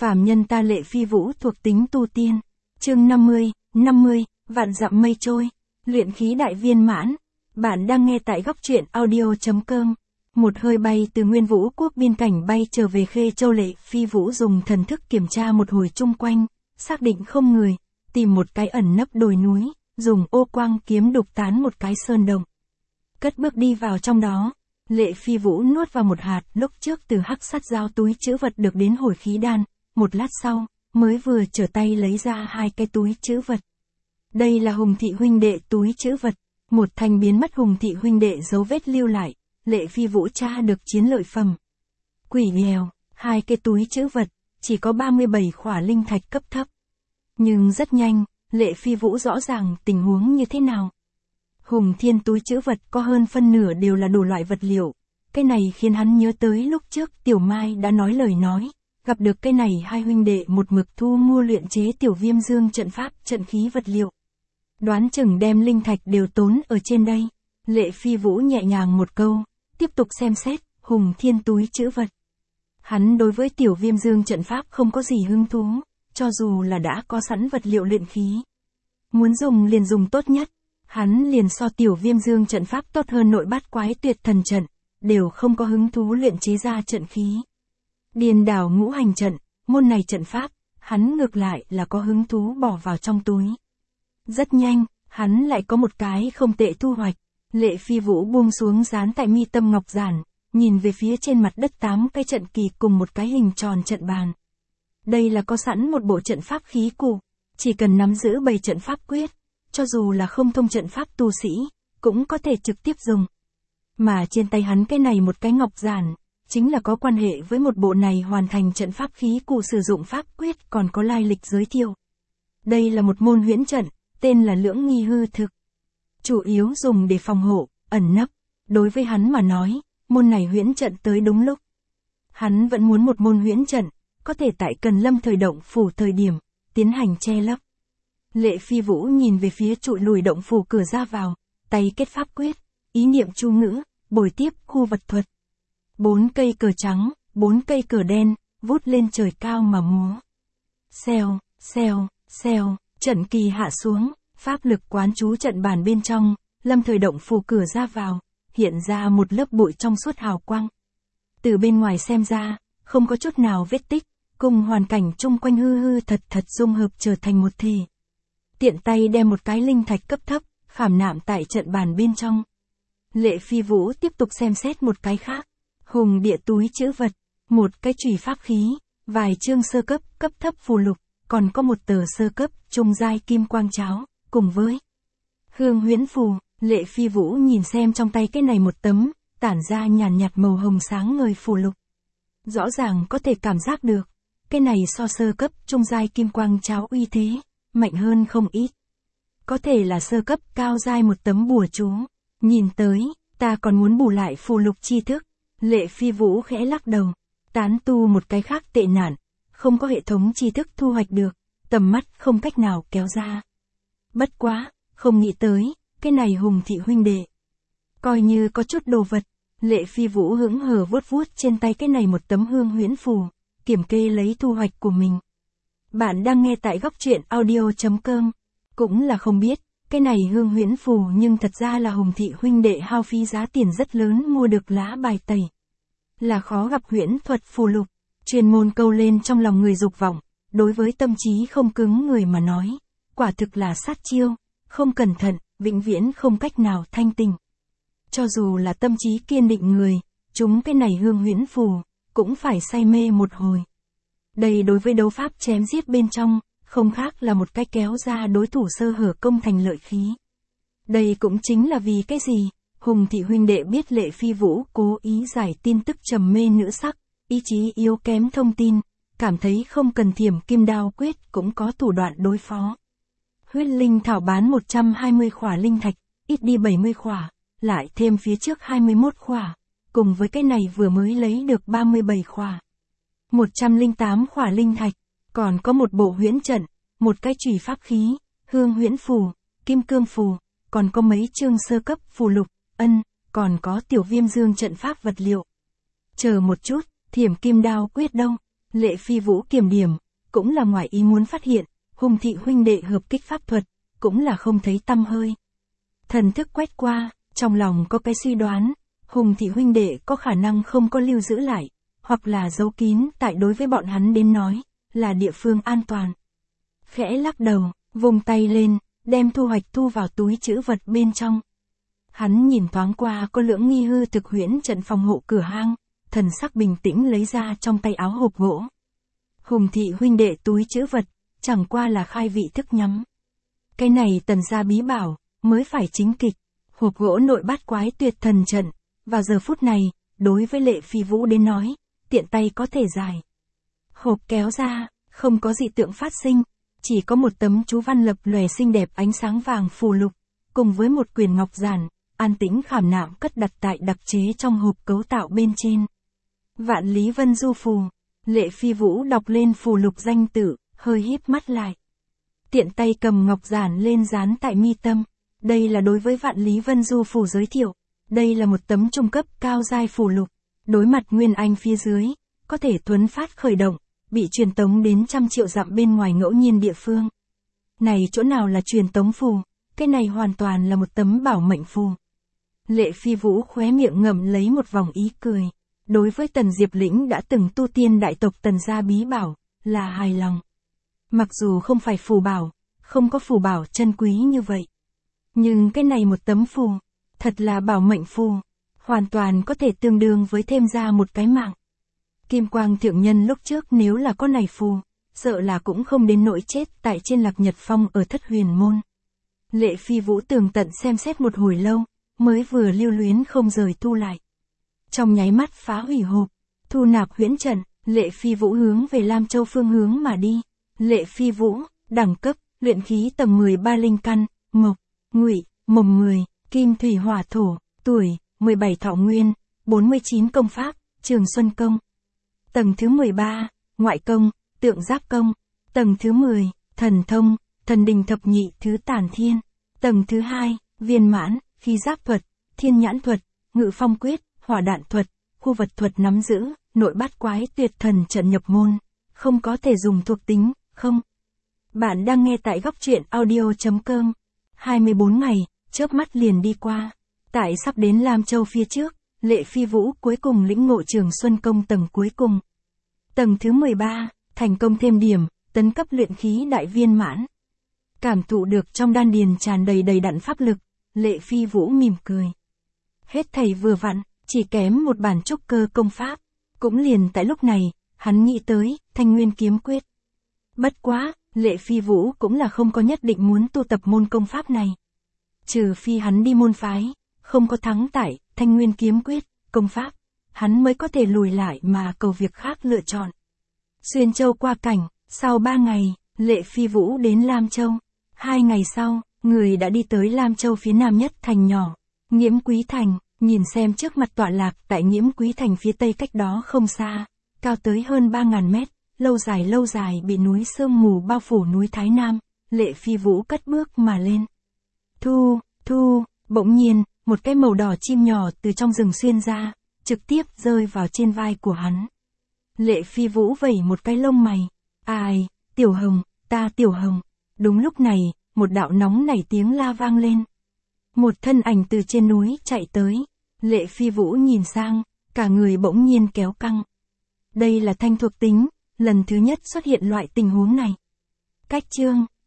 Phàm nhân ta Lệ Phi Vũ thuộc tính tu tiên. Chương 50, vạn dặm mây trôi, luyện khí đại viên mãn. Bạn đang nghe tại góc truyện audio.com. Một hơi bay từ Nguyên Vũ quốc biên cảnh bay trở về Khê Châu, Lệ Phi Vũ dùng thần thức kiểm tra một hồi chung quanh, xác định không người, tìm một cái ẩn nấp đồi núi, dùng ô quang kiếm đục tán một cái sơn động. Cất bước đi vào trong đó, Lệ Phi Vũ nuốt vào một hạt lúc trước từ hắc sát giao túi trữ vật được đến hồi khí đan, một lát sau, mới vừa trở tay lấy ra hai cái túi trữ vật. Đây là Hùng Thị huynh đệ túi trữ vật, một thành biến mất Hùng Thị huynh đệ dấu vết lưu lại, Lệ Phi Vũ tra được chiến lợi phẩm. Quỷ nghèo, hai cái túi trữ vật, chỉ có 37 khỏa linh thạch cấp thấp. Nhưng rất nhanh, Lệ Phi Vũ rõ ràng tình huống như thế nào. Hùng Thiên túi trữ vật có hơn phân nửa đều là đủ loại vật liệu. Cái này khiến hắn nhớ tới lúc trước Tiểu Mai đã nói lời nói, gặp được cái này hai huynh đệ một mực thu mua luyện chế Tiểu Viêm Dương trận pháp, trận khí vật liệu. Đoán chừng đem linh thạch đều tốn ở trên đây. Lệ Phi Vũ nhẹ nhàng một câu, tiếp tục xem xét Hùng Thiên túi trữ vật. Hắn đối với Tiểu Viêm Dương trận pháp không có gì hứng thú, cho dù là đã có sẵn vật liệu luyện khí. Muốn dùng liền dùng tốt nhất. Hắn liền so Tiểu Viêm Dương trận pháp tốt hơn Nội Bát Quái Tuyệt Thần trận, đều không có hứng thú luyện chế ra trận khí. Điền đảo ngũ hành trận, môn này trận pháp, hắn ngược lại là có hứng thú bỏ vào trong túi. Rất nhanh, hắn lại có một cái không tệ thu hoạch. Lệ Phi Vũ buông xuống dán tại mi tâm ngọc giản, nhìn về phía trên mặt đất 8 cái trận kỳ cùng một cái hình tròn trận bàn. Đây là có sẵn một bộ trận pháp khí cụ, chỉ cần nắm giữ 7 trận pháp quyết, cho dù là không thông trận pháp tu sĩ, cũng có thể trực tiếp dùng. Mà trên tay hắn cái này một cái ngọc giản, chính là có quan hệ với một bộ này hoàn thành trận pháp khí cụ sử dụng pháp quyết còn có lai lịch giới thiệu. Đây là một môn huyễn trận, tên là Lưỡng Nghi Hư Thực. Chủ yếu dùng để phòng hộ, ẩn nấp. Đối với hắn mà nói, môn này huyễn trận tới đúng lúc. Hắn vẫn muốn một môn huyễn trận, có thể tại Cần Lâm thời động phủ thời điểm, tiến hành che lấp. Lệ Phi Vũ nhìn về phía trụi lùi động phủ cửa ra vào, tay kết pháp quyết, ý niệm chu ngữ, bồi tiếp khu vật thuật. 4 cây cờ trắng, 4 cây cờ đen, vút lên trời cao mà múa. Xèo, xèo, xèo, trận kỳ hạ xuống, pháp lực quán chú trận bàn bên trong, Lâm thời động phủ cửa ra vào, hiện ra một lớp bụi trong suốt hào quang. Từ bên ngoài xem ra, không có chút nào vết tích, cùng hoàn cảnh chung quanh hư hư thật thật dung hợp trở thành một thể. Tiện tay đem một cái linh thạch cấp thấp, khảm nạm tại trận bàn bên trong. Lệ Phi Vũ tiếp tục xem xét một cái khác. Hùng địa túi trữ vật, một cái chùy pháp khí, vài chương sơ cấp, cấp thấp phù lục, còn có một tờ sơ cấp, trung giai kim quang cháo, cùng với hương huyễn phù. Lệ Phi Vũ nhìn xem trong tay cái này một tấm, tản ra nhàn nhạt màu hồng sáng ngời phù lục. Rõ ràng có thể cảm giác được, cái này so sơ cấp, trung giai kim quang cháo uy thế, mạnh hơn không ít. Có thể là sơ cấp cao giai một tấm bùa chú. Nhìn tới, ta còn muốn bù lại phù lục tri thức. Lệ Phi Vũ khẽ lắc đầu. Tán tu một cái khác tệ nạn, không có hệ thống tri thức thu hoạch được, tầm mắt không cách nào kéo ra. Bất quá, không nghĩ tới, cái này Hùng Thị huynh đệ. Coi như có chút đồ vật, Lệ Phi Vũ hững hờ vuốt vuốt trên tay cái này một tấm hương huyễn phù, kiểm kê lấy thu hoạch của mình. Bạn đang nghe tại góc truyện audio.com. Cũng là không biết, cái này hương huyễn phù nhưng thật ra là Hùng Thị huynh đệ hao phí giá tiền rất lớn mua được lá bài tẩy. Là khó gặp huyễn thuật phù lục, chuyên môn câu lên trong lòng người dục vọng, đối với tâm trí không cứng người mà nói, quả thực là sát chiêu, không cẩn thận, vĩnh viễn không cách nào thanh tỉnh. Cho dù là tâm trí kiên định người, chúng cái này hương huyễn phù, cũng phải say mê một hồi. Đây đối với đấu pháp chém giết bên trong, không khác là một cái kéo ra đối thủ sơ hở công thành lợi khí. Đây cũng chính là vì cái gì, Hùng Thị huynh đệ biết Lệ Phi Vũ cố ý giải tin tức trầm mê nữ sắc, ý chí yếu kém thông tin, cảm thấy không cần Thiểm Kim Đao quyết cũng có thủ đoạn đối phó. Huyết linh thảo bán 120 khỏa linh thạch, ít đi 70 khỏa, lại thêm phía trước 21 khỏa, cùng với cái này vừa mới lấy được 37 khỏa. 108 khỏa linh thạch, còn có một bộ huyễn trận, một cái chùy pháp khí, hương huyễn phù, kim cương phù, còn có mấy chương sơ cấp phù lục, còn có Tiểu Viêm Dương trận pháp vật liệu. Chờ một chút, Thiểm Kim Đao quyết đâu? Lệ Phi Vũ kiểm điểm, cũng là ngoài ý muốn phát hiện, Hùng Thị huynh đệ hợp kích pháp thuật, cũng là không thấy tăm hơi. Thần thức quét qua, trong lòng có cái suy đoán, Hùng Thị huynh đệ có khả năng không có lưu giữ lại, hoặc là giấu kín tại đối với bọn hắn đến nói, là địa phương an toàn. Khẽ lắc đầu, vùng tay lên, đem thu hoạch thu vào túi trữ vật bên trong. Hắn nhìn thoáng qua có lưỡng nghi hư thực huyễn trận phòng hộ cửa hang, thần sắc bình tĩnh lấy ra trong tay áo hộp gỗ. Hùng Thị huynh đệ túi trữ vật, chẳng qua là khai vị thức nhắm. Cái này Tần gia bí bảo, mới phải chính kịch. Hộp gỗ nội bát quái tuyệt thần trận, vào giờ phút này, đối với Lệ Phi Vũ đến nói, tiện tay có thể giải. Hộp kéo ra, không có dị tượng phát sinh, chỉ có một tấm chú văn lập lòe xinh đẹp ánh sáng vàng phù lục, cùng với một quyển ngọc giản, an tĩnh khảm nạm cất đặt tại đặc chế trong hộp cấu tạo bên trên. Vạn Lý Vân Du phù. Lệ Phi Vũ đọc lên phù lục danh tự, hơi híp mắt lại. Tiện tay cầm ngọc giản lên dán tại mi tâm. Đây là đối với Vạn Lý Vân Du phù giới thiệu. Đây là một tấm trung cấp cao giai phù lục. Đối mặt Nguyên Anh phía dưới, có thể thuấn phát khởi động, bị truyền tống đến 100 triệu dặm bên ngoài ngẫu nhiên địa phương. Này chỗ nào là truyền tống phù, cái này hoàn toàn là một tấm bảo mệnh phù. Lệ Phi Vũ khóe miệng ngậm lấy một vòng ý cười. Đối với Tần Diệp Lĩnh đã từng tu tiên đại tộc Tần gia bí bảo, là hài lòng. Mặc dù không phải phù bảo, không có phù bảo chân quý như vậy. Nhưng cái này một tấm phù, thật là bảo mệnh phù, hoàn toàn có thể tương đương với thêm ra một cái mạng. Kim Quang Thượng Nhân lúc trước nếu là có này phù, sợ là cũng không đến nỗi chết tại trên Lạc Nhật Phong ở Thất Huyền Môn. Lệ Phi Vũ tường tận xem xét một hồi lâu, mới vừa lưu luyến không rời thu lại. Trong nháy mắt phá hủy hộp, thu nạp huyễn trận, Lệ Phi Vũ hướng về Lam Châu phương hướng mà đi. Lệ Phi Vũ, đẳng cấp, luyện khí tầng 13 linh căn, mộc, ngụy, mộc 10, kim thủy hỏa thổ, tuổi, 17 thọ nguyên, 49 công pháp, Trường Xuân Công. Tầng thứ 13, ngoại công, tượng giáp công. Tầng thứ 10, thần thông, thần đình thập nhị thứ tản thiên. Tầng thứ 2, viên mãn, khí giáp thuật, thiên nhãn thuật, ngự phong quyết, hỏa đạn thuật, khu vật thuật nắm giữ, nội bát quái tuyệt thần trận nhập môn, không có thể dùng thuộc tính, không. Bạn đang nghe tại góc truyện audio.com. 24 ngày, chớp mắt liền đi qua. Tại sắp đến Lam Châu phía trước, Lệ Phi Vũ cuối cùng lĩnh ngộ Trường Xuân Công tầng cuối cùng. Tầng thứ 13, thành công thêm điểm, tấn cấp luyện khí đại viên mãn. Cảm thụ được trong đan điền tràn đầy đầy đặn pháp lực, Lệ Phi Vũ mỉm cười. Hết thầy vừa vặn, chỉ kém một bản trúc cơ công pháp. Cũng liền tại lúc này, hắn nghĩ tới, Thanh Nguyên kiếm quyết. Bất quá, Lệ Phi Vũ cũng là không có nhất định muốn tu tập môn công pháp này. Trừ phi hắn đi môn phái, không có thắng tại, Thanh Nguyên kiếm quyết, công pháp, hắn mới có thể lùi lại mà cầu việc khác lựa chọn. Xuyên Châu qua cảnh, sau 3 ngày, Lệ Phi Vũ đến Lam Châu. 2 ngày sau, người đã đi tới Lam Châu phía nam nhất thành nhỏ, Nghiễm Quý Thành. Nhìn xem trước mặt tọa lạc tại Nghiễm Quý Thành phía tây cách đó không xa, cao tới hơn 3.000 mét, lâu dài bị núi sương mù bao phủ núi Thái Nam, Lệ Phi Vũ cất bước mà lên. Thu, bỗng nhiên, một cái màu đỏ chim nhỏ từ trong rừng xuyên ra, trực tiếp rơi vào trên vai của hắn. Lệ Phi Vũ vẩy một cái lông mày, ai, Tiểu Hồng, ta Tiểu Hồng. Đúng lúc này, một đạo nóng nảy tiếng la vang lên. Một thân ảnh từ trên núi chạy tới. Lệ Phi Vũ nhìn sang, cả người bỗng nhiên kéo căng. Đây là thanh thuộc tính, lần thứ nhất xuất hiện loại tình huống này. Cách chương